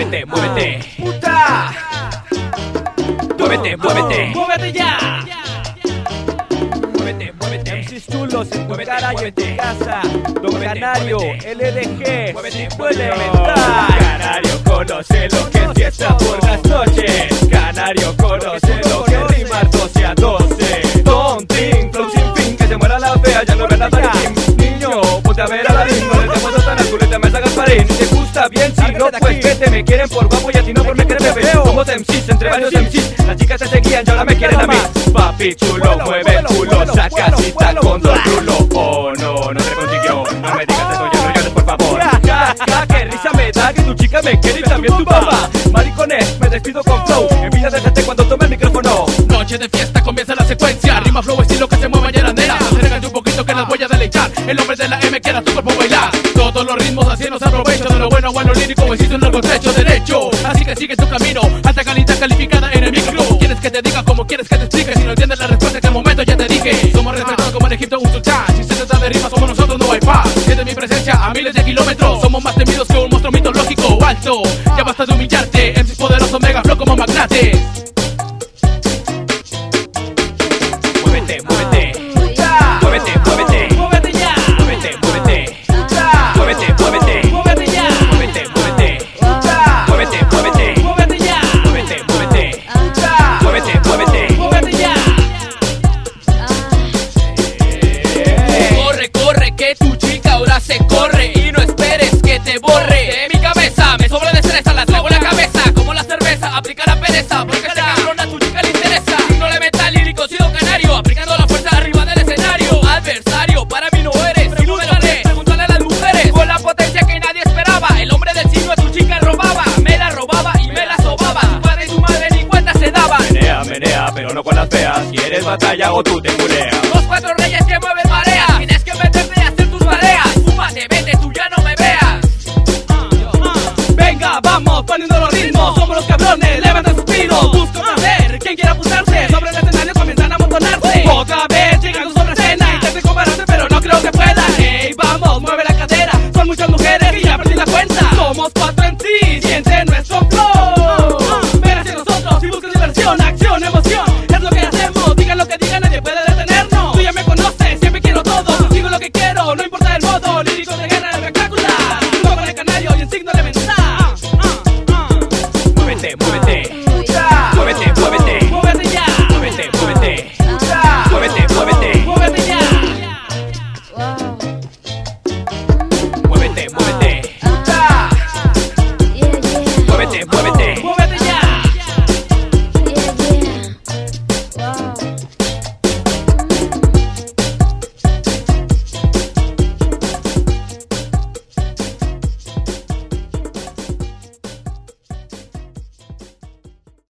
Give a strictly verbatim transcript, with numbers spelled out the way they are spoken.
Muévete, muévete. ¡Puta! Muévete, muévete. ¡Muévete ya! Muévete, muévete. M Cs chulos en tu Muévete, cara y en muévete. tu casa. Don Muévete, Canario, muévete. L D G, Muévete, Cinco muévete. Elemental. Canario conoce lo que es fiesta por las noches. Canario conoce lo que es rimar doce a doce. Tontín, flow sin fin, que se muera la fea, ya no ven nada de Kim. Niño, ponte a ver a la misma, no te muestro tan azul y te me sacas parín. ¿Te gusta bien? Si no, pues vete, me quieren por guapo y a ti no por me quieren beber. Somos M Cs, entre varios M Cs, las chicas te seguían y ahora me quieren a mí. Papi chulo, mueve el culo, saca cita con dos rulo. Oh no, no se consiguió, no me digas eso, ya no llores por favor. Ja, ja, qué risa me da que tu chica me quiere y también tu papá. Maricones, me despido con flow, envidia de gente cuando tome el micrófono. Noche de fiesta, comienza la secuencia. Rima, flow, estilo que se mueva en llanera. Acércate un poquito que las voy a deleitar. El hombre de la M quiere a tu cuerpo bailar. Todos los ritmos así nos aprovecho. De lo bueno a lo lírico existe un largo trecho derecho. Así que sigue tu camino, alta calidad calificada en el micro. ¿Quieres que te diga como quieres que te explique? Si no entiendes la respuesta en el momento ya te dije. Somos respetados como en Egipto un sultán. Si se trata de rimas somos nosotros, no hay paz. Siente mi presencia a miles de kilómetros. Somos más temidos que un monstruo mitológico alto. Ya basta de humillarte, M Cs poderosos, mega flow como magnates. Muévete, muévete. Muévete, muévete. ¡Muévete ya! Muévete, muévete. ¡Puta! Muévete, muévete. ¡Muévete ya! Muévete, muévete. ¡Puta! Muévete, muévete. ¡Muévete ya! Muévete, muévete. ¡Puta! Muévete, muévete. ¡Muévete ya! Corre, corre, que tu chica ahora se corre. Y no esperes que te borre de mi cabeza. Me sobra destreza, la traigo en la cabeza. Como la cerveza, aplica la pereza. Porque ese cabrón a tu chica le interesa. No le metas lírico, sido canario. Aplicando la fuerza arriba del escenario. Adversario, para mí no eres. Pregúntale, pregúntale a las mujeres. Con la potencia que nadie esperaba. El hombre del siglo a tu chica robaba. Me la robaba y me la sobaba. Tu padre y tu madre ni cuenta se daban. Menea, menea, pero no con las feas. ¿Quieres batalla o tú te culeas? Los cuatro reyes que mueven marea. Tienes que meterte y hacer tus tareas. Fúmate, vete, tú ya no me veas. Venga, vamos, poniendo los ritmos. Somos los cabrones, levanten sus pinos. Busco saber quién quiere apuntarse. Sobre el escenario comienzan a amontonarse. Otra vez llegando sobre escena. Intenten compararse, pero no creo que puedan. Hey, vamos, mueve la cadera. Son muchas mujeres y ya perdí la cuenta. Somos cuatro M Cs, siente nuestro flow.